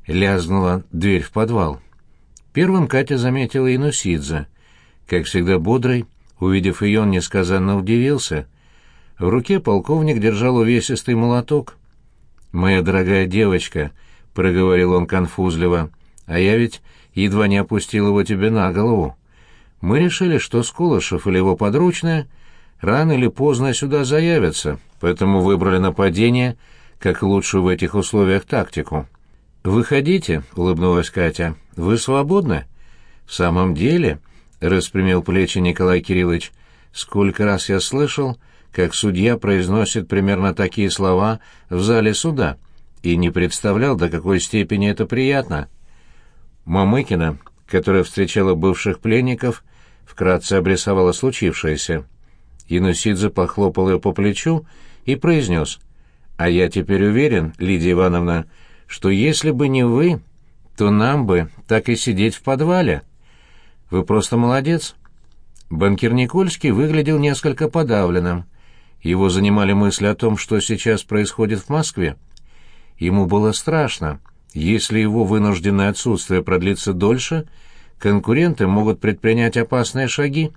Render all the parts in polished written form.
Лязгнула дверь в подвал. Первым Катя заметила Инусидзе. Как всегда бодрый, увидев ее, он несказанно удивился. В руке полковник держал увесистый молоток. «Моя дорогая девочка», — проговорил он конфузливо, — «а я ведь едва не опустил его тебе на голову. Мы решили, что Скулышев или его подручные рано или поздно сюда заявятся, поэтому выбрали нападение как лучшую в этих условиях тактику». «Выходите», — улыбнулась Катя, — «вы свободны?» «В самом деле», — распрямил плечи Николай Кириллович, — «сколько раз я слышал, как судья произносит примерно такие слова в зале суда, и не представлял, до какой степени это приятно». Мамыкина, которая встречала бывших пленников, вкратце обрисовала случившееся. Инусидзе похлопал ее по плечу и произнес: «А я теперь уверен, Лидия Ивановна, что если бы не вы, то нам бы так и сидеть в подвале. Вы просто молодец». Банкир Никольский выглядел несколько подавленным. Его занимали мысли о том, что сейчас происходит в Москве. Ему было страшно. Если его вынужденное отсутствие продлится дольше, конкуренты могут предпринять опасные шаги.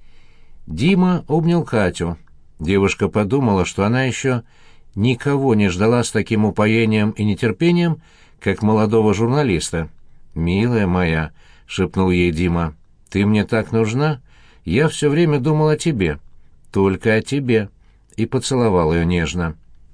Дима обнял Катю. Девушка подумала, что она еще никого не ждала с таким упоением и нетерпением, как молодого журналиста. «Милая моя», — шепнул ей Дима, — «ты мне так нужна. Я все время думал о тебе. Только о тебе». И поцеловал ее нежно.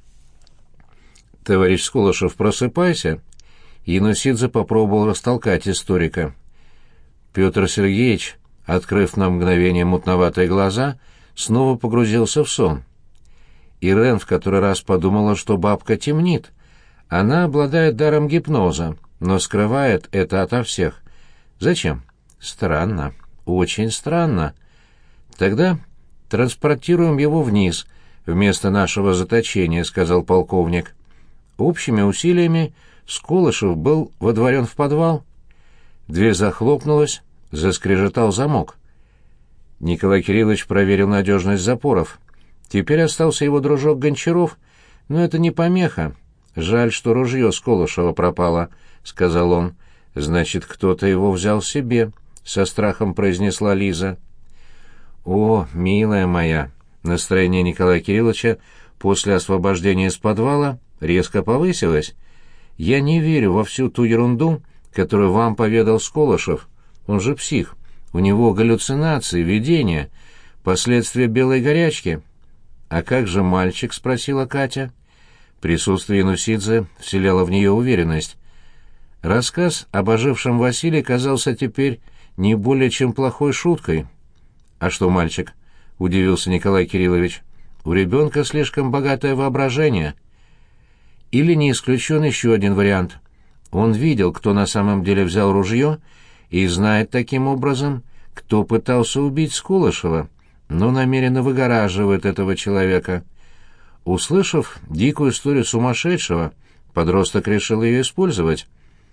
«Товарищ Скулышев, просыпайся». Инусидзе попробовал растолкать историка. Петр Сергеевич, открыв на мгновение мутноватые глаза, снова погрузился в сон. Ирен в который раз подумала, что бабка темнит. Она обладает даром гипноза, но скрывает это ото всех. Зачем? Странно. Очень странно. Тогда транспортируем его вниз, вместо нашего заточения, — сказал полковник. Общими усилиями Скулышев был водворен в подвал. Дверь захлопнулась, заскрежетал замок. Николай Кириллович проверил надежность запоров. Теперь остался его дружок Гончаров, но это не помеха. «Жаль, что ружье Скулышева пропало», — сказал он. «Значит, кто-то его взял себе», — со страхом произнесла Лиза. «О, милая моя!» Настроение Николая Кирилловича после освобождения из подвала резко повысилось. «Я не верю во всю ту ерунду, которую вам поведал Скулышев. Он же псих. У него галлюцинации, видения, последствия белой горячки». «А как же мальчик?» — спросила Катя. Присутствие Инусидзе вселяло в нее уверенность. Рассказ об ожившем Василии казался теперь не более чем плохой шуткой. «А что мальчик?» — удивился Николай Кириллович. «У ребенка слишком богатое воображение». Или не исключен еще один вариант. Он видел, кто на самом деле взял ружье, и знает таким образом, кто пытался убить Скулышева, но намеренно выгораживает этого человека. Услышав дикую историю сумасшедшего, подросток решил ее использовать.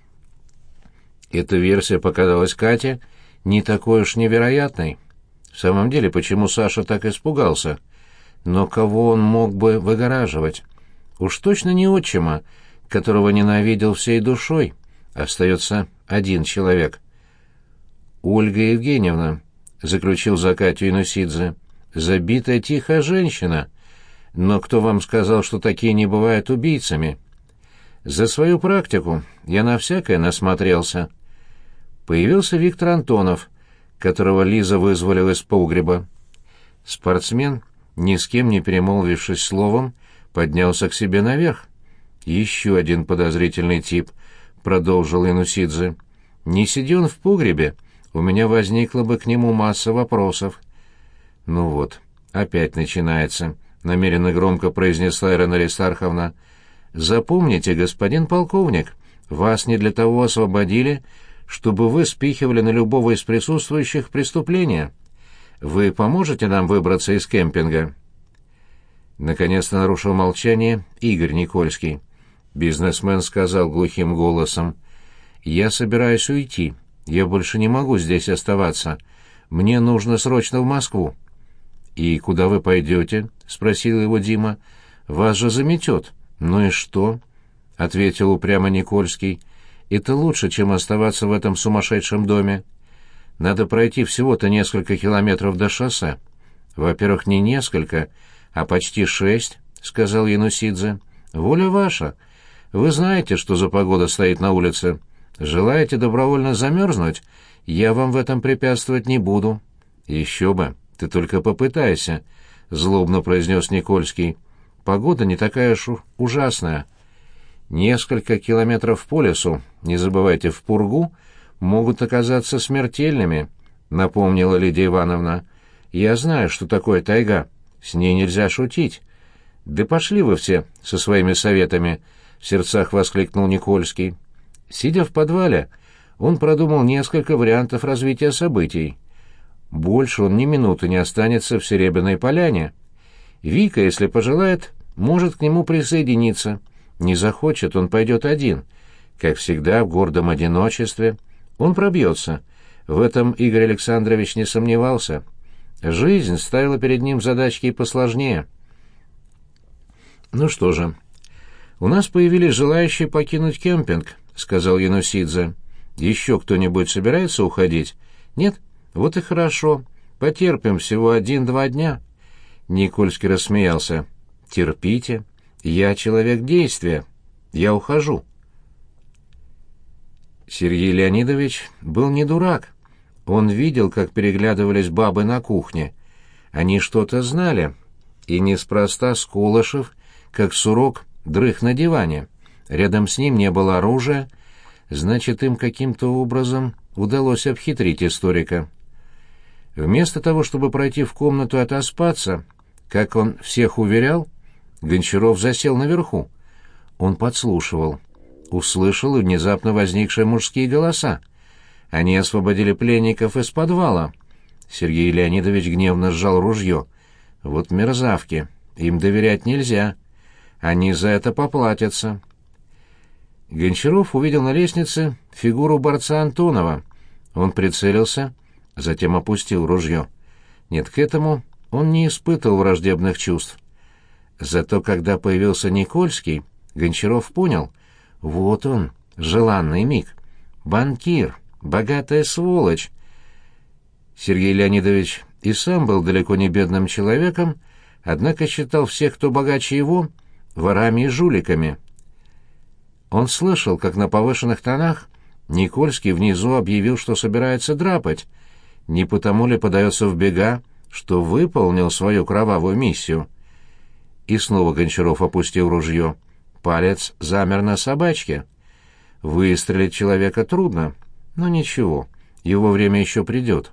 Эта версия показалась Кате не такой уж невероятной. В самом деле, почему Саша так испугался? Но кого он мог бы выгораживать? Уж точно не отчима, которого ненавидел всей душой. Остается один человек. «Ольга Евгеньевна», — заключил за Катю Инусидзе, — «забитая тихая женщина. Но кто вам сказал, что такие не бывают убийцами? За свою практику я на всякое насмотрелся». Появился Виктор Антонов, которого Лиза вызволила из погреба. Спортсмен, ни с кем не перемолвившись словом, поднялся к себе наверх. «Еще один подозрительный тип», — продолжил Инусидзе. «Не сиди он в погребе, у меня возникла бы к нему масса вопросов». «Ну вот, опять начинается», — намеренно громко произнесла Ирина Аристарховна. «Запомните, господин полковник, вас не для того освободили, чтобы вы спихивали на любого из присутствующих преступления. Вы поможете нам выбраться из кемпинга?» Наконец-то нарушил молчание Игорь Никольский. Бизнесмен сказал глухим голосом: «Я собираюсь уйти. Я больше не могу здесь оставаться. Мне нужно срочно в Москву». «И куда вы пойдете?» — спросил его Дима. «Вас же заметет». «Ну и что?» — ответил упрямо Никольский. Это лучше, чем оставаться в этом сумасшедшем доме. Надо пройти всего-то несколько километров до шоссе. Во-первых, не несколько, а почти 6, — сказал Янусидзе. Воля ваша. Вы знаете, что за погода стоит на улице. Желаете добровольно замерзнуть? Я вам в этом препятствовать не буду. Еще бы, ты только попытайся, — злобно произнес Никольский. Погода не такая уж ужасная. Несколько километров по лесу, не забывайте, в пургу, могут оказаться смертельными, — напомнила Лидия Ивановна. Я знаю, что такое тайга. С ней нельзя шутить. Да пошли вы все со своими советами, — в сердцах воскликнул Никольский. Сидя в подвале, он продумал несколько вариантов развития событий. Больше он ни минуты не останется в Серебряной Поляне. Вика, если пожелает, может к нему присоединиться. Не захочет, он пойдет один. Как всегда, в гордом одиночестве. Он пробьется. В этом Игорь Александрович не сомневался. Жизнь ставила перед ним задачки и посложнее. «Ну что же, у нас появились желающие покинуть кемпинг», — сказал Янусидзе. «Еще кто-нибудь собирается уходить? Нет? Вот и хорошо. Потерпим всего 1-2 дня». Никольский рассмеялся. «Терпите. Я человек действия. Я ухожу». Сергей Леонидович был не дурак. Он видел, как переглядывались бабы на кухне. Они что-то знали. И неспроста Скулышев, как сурок, дрых на диване. Рядом с ним не было оружия. Значит, им каким-то образом удалось обхитрить историка. Вместо того, чтобы пройти в комнату и отоспаться, как он всех уверял, Гончаров засел наверху. Он подслушивал. Услышал и внезапно возникшие мужские голоса. Они освободили пленников из подвала. Сергей Леонидович гневно сжал ружье. Вот мерзавки. Им доверять нельзя. Они за это поплатятся. Гончаров увидел на лестнице фигуру борца Антонова. Он прицелился, затем опустил ружье. Нет, к этому он не испытывал враждебных чувств. Зато когда появился Никольский, Гончаров понял — вот он, желанный миг. Банкир, богатая сволочь. Сергей Леонидович и сам был далеко не бедным человеком, однако считал всех, кто богаче его, ворами и жуликами. Он слышал, как на повышенных тонах Никольский внизу объявил, что собирается драпать. Не потому ли подается в бега, что выполнил свою кровавую миссию? И снова Гончаров опустил ружье. Палец замер на собачке. Выстрелить человека трудно, но ничего, его время еще придет.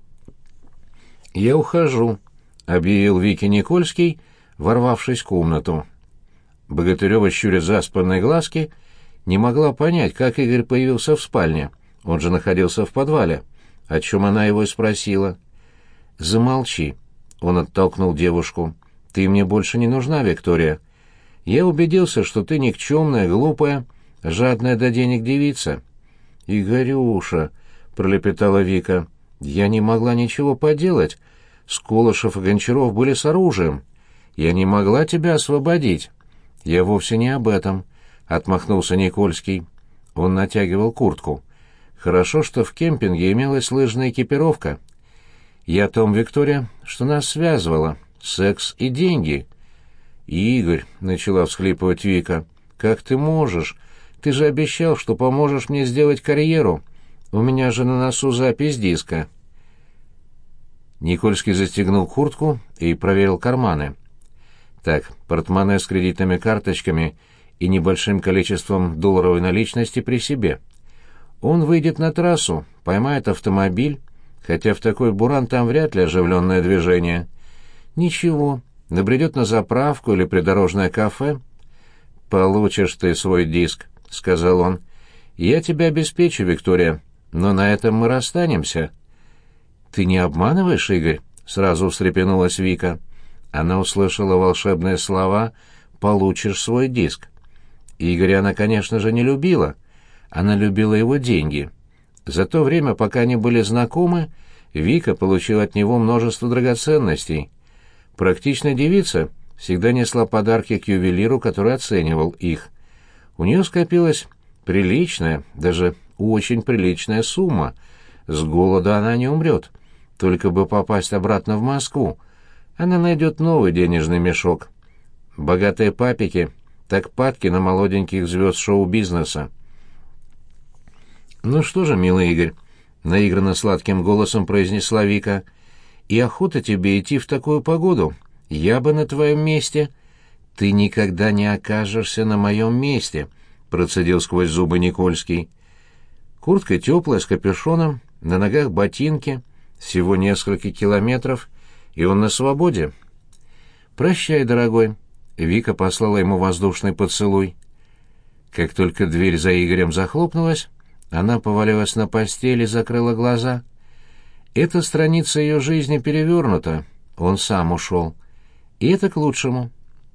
«Я ухожу», — объявил Вике Никольский, ворвавшись в комнату. Богатырева, щуря заспанные глазки, не могла понять, как Игорь появился в спальне. Он же находился в подвале. О чем она его и спросила. «Замолчи», — он оттолкнул девушку. «Ты мне больше не нужна, Виктория. Я убедился, что ты никчемная, глупая, жадная до денег девица». «Игорюша», — пролепетала Вика, — «я не могла ничего поделать. Скулышев и Гончаров были с оружием. Я не могла тебя освободить». «Я вовсе не об этом», — отмахнулся Никольский. Он натягивал куртку. «Хорошо, что в кемпинге имелась лыжная экипировка. Я о том, Виктория, что нас связывало. Секс и деньги». «Игорь», — начала всхлипывать Вика, — «как ты можешь? Ты же обещал, что поможешь мне сделать карьеру. У меня же на носу запись диска». Никольский застегнул куртку и проверил карманы. Так, портмоне с кредитными карточками и небольшим количеством долларовой наличности при себе. Он выйдет на трассу, поймает автомобиль, хотя в такой буран там вряд ли оживленное движение. Ничего, набредет на заправку или придорожное кафе. «Получишь ты свой диск», — сказал он. «Я тебя обеспечу, Виктория, но на этом мы расстанемся». «Ты не обманываешь, Игорь?» — сразу встрепенулась Вика. Она услышала волшебные слова «получишь свой диск». Игоря она, конечно же, не любила. Она любила его деньги. За то время, пока они были знакомы, Вика получила от него множество драгоценностей. Практичная девица всегда несла подарки к ювелиру, который оценивал их. У нее скопилось Приличная, даже очень приличная сумма. С голода она не умрет. Только бы попасть обратно в Москву. Она найдет новый денежный мешок. Богатые папики так падки на молоденьких звезд шоу-бизнеса. «Ну что же, милый Игорь», — наигранно сладким голосом произнесла Вика, — «и охота тебе идти в такую погоду. Я бы на твоем месте...» «Ты никогда не окажешься на моем месте», — процедил сквозь зубы Никольский. Куртка теплая, с капюшоном, на ногах ботинки, всего несколько километров, и он на свободе. «Прощай, дорогой», — Вика послала ему воздушный поцелуй. Как только дверь за Игорем захлопнулась, она повалилась на постель и закрыла глаза. Эта страница ее жизни перевернута, он сам ушел. И это к лучшему.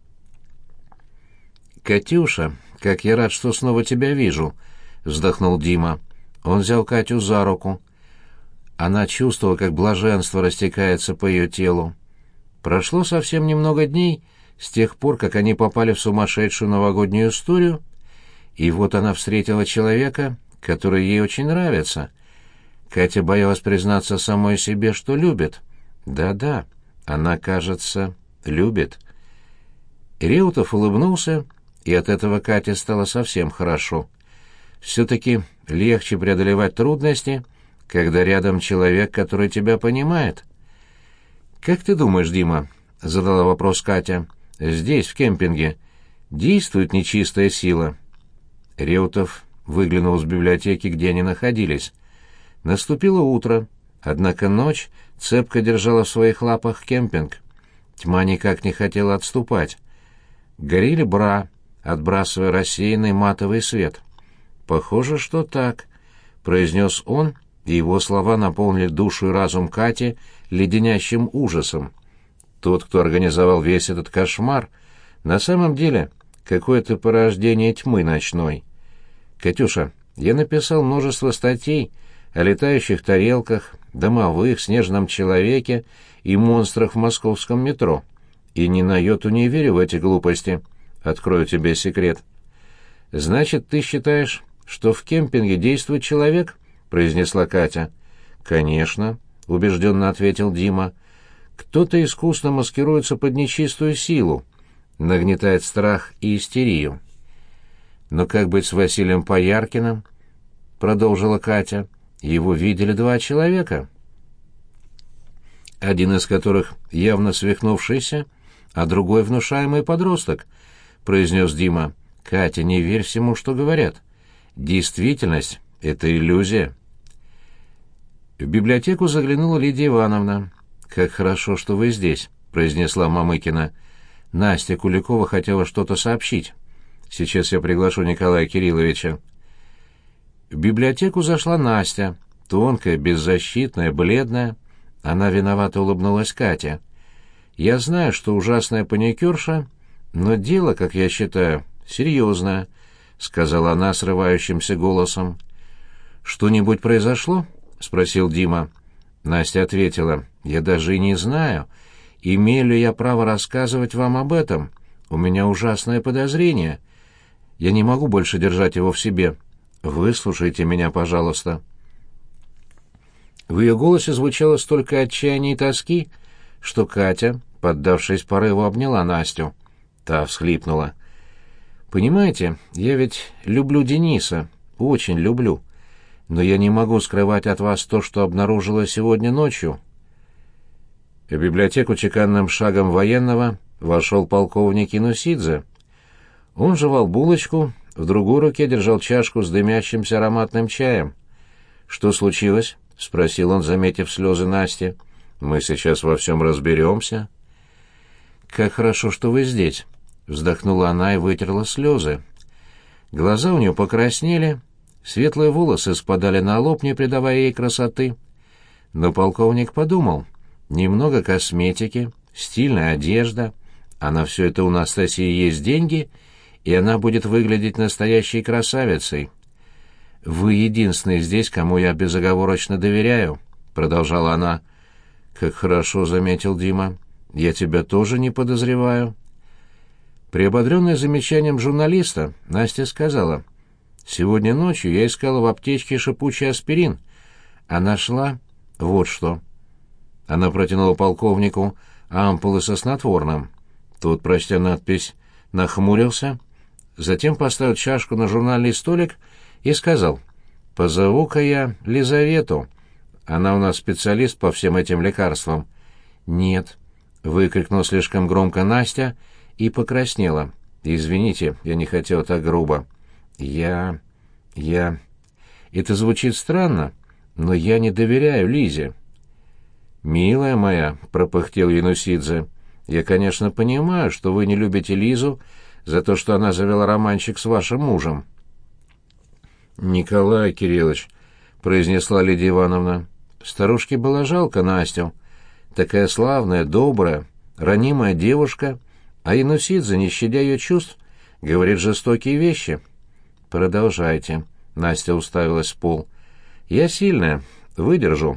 «Катюша, как я рад, что снова тебя вижу», — вздохнул Дима. Он взял Катю за руку. Она чувствовала, как блаженство растекается по ее телу. Прошло совсем немного дней с тех пор, как они попали в сумасшедшую новогоднюю историю, и вот она встретила человека, который ей очень нравится. Катя боялась признаться самой себе, что любит. Да-да, она, кажется, любит. Реутов улыбнулся, и от этого Кате стало совсем хорошо. Все-таки легче преодолевать трудности, когда рядом человек, который тебя понимает. «Как ты думаешь, Дима?» — задала вопрос Катя. «Здесь, в кемпинге, действует нечистая сила?» Реутов выглянул из библиотеки, где они находились. Наступило утро, однако ночь цепко держала в своих лапах кемпинг. Тьма никак не хотела отступать. Горели бра, отбрасывая рассеянный матовый свет. «Похоже, что так», — произнес он, и его слова наполнили душу и разум Кати леденящим ужасом. Тот, кто организовал весь этот кошмар, на самом деле какое-то порождение тьмы ночной. «Катюша, я написал множество статей о летающих тарелках, домовых, снежном человеке и монстрах в московском метро, и ни на йоту не верю в эти глупости. Открою тебе секрет». «Значит, ты считаешь, что в кемпинге действует человек?» — произнесла Катя. «Конечно», — убежденно ответил Дима. «Кто-то искусно маскируется под нечистую силу, нагнетает страх и истерию». «Но как быть с Василием Пояркиным?» — продолжила Катя. «Его видели 2 человека, один из которых явно свихнувшийся, а другой внушаемый подросток», — произнес Дима. «Катя, не верь всему, что говорят. Действительность — это иллюзия». В библиотеку заглянула Лидия Ивановна. «Как хорошо, что вы здесь», — произнесла Мамыкина. «Настя Куликова хотела что-то сообщить. Сейчас я приглашу Николая Кирилловича». В библиотеку зашла Настя, тонкая, беззащитная, бледная. Она виновато улыбнулась Кате. «Я знаю, что ужасная паникерша, но дело, как я считаю, серьезное», — сказала она срывающимся голосом. «Что-нибудь произошло?» — спросил Дима. Настя ответила: «Я даже и не знаю, имею ли я право рассказывать вам об этом. У меня ужасное подозрение. Я не могу больше держать его в себе. Выслушайте меня, пожалуйста». В ее голосе звучало столько отчаяния и тоски, что Катя, поддавшись порыву, обняла Настю. Та всхлипнула. «Понимаете, я ведь люблю Дениса, очень люблю. Но я не могу скрывать от вас то, что обнаружила сегодня ночью». В библиотеку чеканным шагом военного вошел полковник Инусидзе. Он жевал булочку, в другой руке держал чашку с дымящимся ароматным чаем. «Что случилось?» — спросил он, заметив слезы Насти. «Мы сейчас во всем разберемся». «Как хорошо, что вы здесь», — вздохнула она и вытерла слезы. Глаза у нее покраснели, светлые волосы спадали на лоб, не придавая ей красоты. Но полковник подумал: немного косметики, стильная одежда, а на все это у Настасьи есть деньги, и она будет выглядеть настоящей красавицей. «Вы единственный здесь, кому я безоговорочно доверяю», — продолжала она. «Как хорошо», — заметил Дима. «Я тебя тоже не подозреваю». Приободренная замечанием журналиста, Настя сказала: Сегодня ночью я искала в аптечке шипучий аспирин, а нашла вот что». Она протянула полковнику ампулы со снотворным. Тот, прочтя надпись, нахмурился, затем поставил чашку на журнальный столик и сказал: «Позову-ка я Лизавету. Она у нас специалист по всем этим лекарствам». «Нет», — выкрикнула слишком громко Настя и покраснела. «Извините, я не хотела так грубо. Я... Это звучит странно, но я не доверяю Лизе». «Милая моя», — пропыхтел Янусидзе, — «я, конечно, понимаю, что вы не любите Лизу за то, что она завела романчик с вашим мужем». «Николай Кириллович», — произнесла Лидия Ивановна, — старушке было жалко Настю. Такая славная, добрая, ранимая девушка, а Янусидзе, не щадя ее чувств, говорит жестокие вещи. «Продолжайте», — Настя уставилась в пол. «Я сильная, выдержу».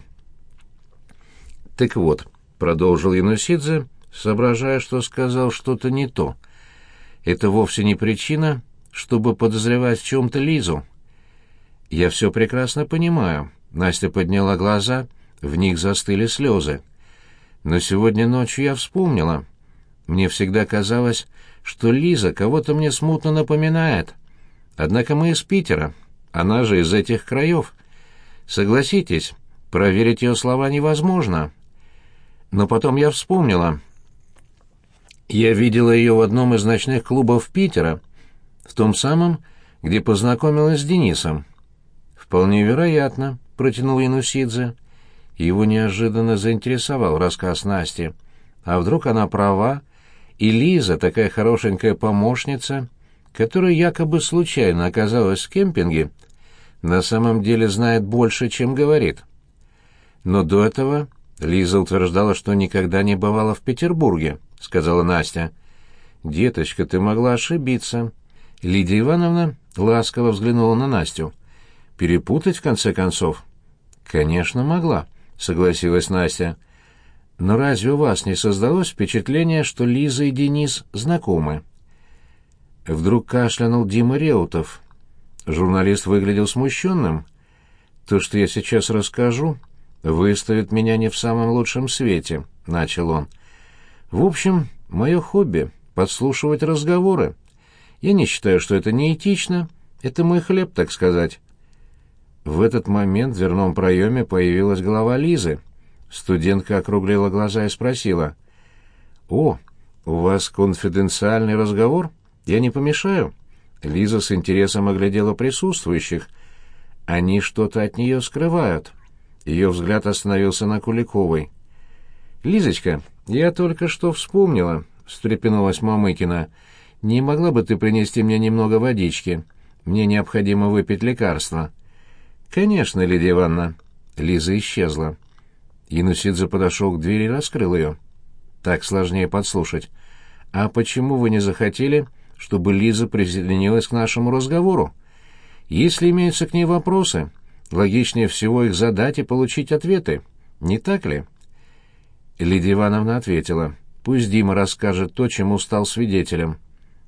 «Так вот», — продолжил Янусидзе, соображая, что сказал что-то не то, — «это вовсе не причина, чтобы подозревать в чем-то Лизу». «Я все прекрасно понимаю», — Настя подняла глаза, в них застыли слезы. «Но сегодня ночью я вспомнила. Мне всегда казалось, что Лиза кого-то мне смутно напоминает. Однако мы из Питера, она же из этих краев. Согласитесь, проверить ее слова невозможно. Но потом я вспомнила. Я видела ее в одном из ночных клубов Питера, в том самом, где познакомилась с Денисом». «Вполне вероятно», — протянул Янусидзе. Его неожиданно заинтересовал рассказ Насти. А вдруг она права, и Лиза, такая хорошенькая помощница, которая якобы случайно оказалась в кемпинге, на самом деле знает больше, чем говорит. «Но до этого Лиза утверждала, что никогда не бывала в Петербурге», — сказала Настя. «Деточка, ты могла ошибиться». Лидия Ивановна ласково взглянула на Настю. «Перепутать, в конце концов?» «Конечно, могла», — согласилась Настя. «Но разве у вас не создалось впечатление, что Лиза и Денис знакомы?» Вдруг кашлянул Дима Реутов. Журналист выглядел смущенным. «То, что я сейчас расскажу, выставит меня не в самом лучшем свете», — начал он. «В общем, мое хобби — подслушивать разговоры. Я не считаю, что это неэтично. Это мой хлеб, так сказать». В этот момент в дверном проеме появилась голова Лизы. Студентка округлила глаза и спросила: «О, у вас конфиденциальный разговор? Я не помешаю?» Лиза с интересом оглядела присутствующих. Они что-то от нее скрывают. Ее взгляд остановился на Куликовой. «Лизочка, я только что вспомнила», — встрепенулась Мамыкина. «Не могла бы ты принести мне немного водички? Мне необходимо выпить лекарство». «Конечно, Лидия Ивановна». Лиза исчезла. Янусидзе подошел к двери и раскрыл ее. «Так сложнее подслушать. А почему вы не захотели, чтобы Лиза присоединилась к нашему разговору? Если имеются к ней вопросы, логичнее всего их задать и получить ответы. Не так ли?» Лидия Ивановна ответила: «Пусть Дима расскажет то, чему стал свидетелем».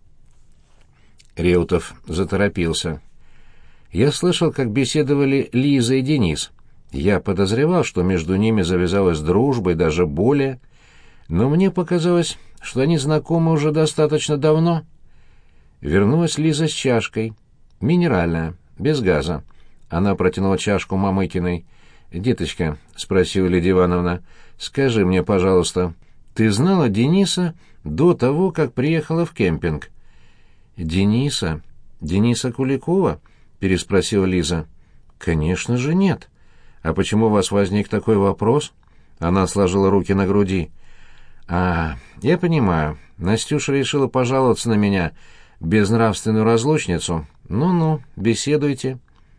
Реутов заторопился. «Я слышал, как беседовали Лиза и Денис. Я подозревал, что между ними завязалась дружба и даже более, но мне показалось, что они знакомы уже достаточно давно». Вернулась Лиза с чашкой. Минеральная, без газа. Она протянула чашку Мамыкиной. «Деточка», — спросила Лидия Ивановна, — «скажи мне, пожалуйста, ты знала Дениса до того, как приехала в кемпинг?» «Дениса? Дениса Куликова?» — переспросила Лиза. «Конечно же нет. А почему у вас возник такой вопрос?» Она сложила руки на груди. «А, я понимаю. Настюша решила пожаловаться на меня, безнравственную разлучницу. Ну-ну, беседуйте».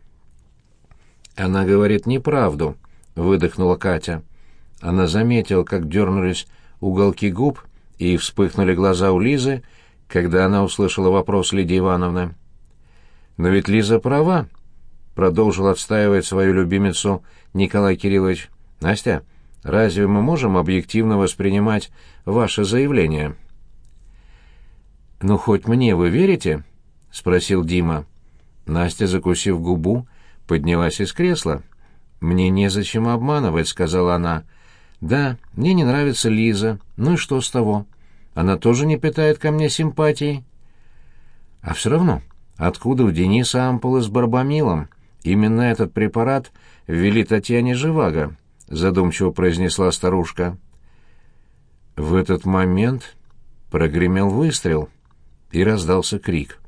«Она говорит неправду», — выдохнула Катя. Она заметила, как дернулись уголки губ и вспыхнули глаза у Лизы, когда она услышала вопрос Лидии Ивановны. «Но ведь Лиза права», — продолжил отстаивать свою любимицу Николай Кириллович. «Настя, разве мы можем объективно воспринимать ваше заявление?» «Ну, хоть мне вы верите?» — спросил Дима. Настя, закусив губу, поднялась из кресла. «Мне незачем обманывать», — сказала она. «Да, мне не нравится Лиза. Ну и что с того? Она тоже не питает ко мне симпатии». «А все равно, откуда у Дениса ампулы с барбамилом? Именно этот препарат ввели Татьяне Живаго», — задумчиво произнесла старушка. В этот момент прогремел выстрел, и раздался крик.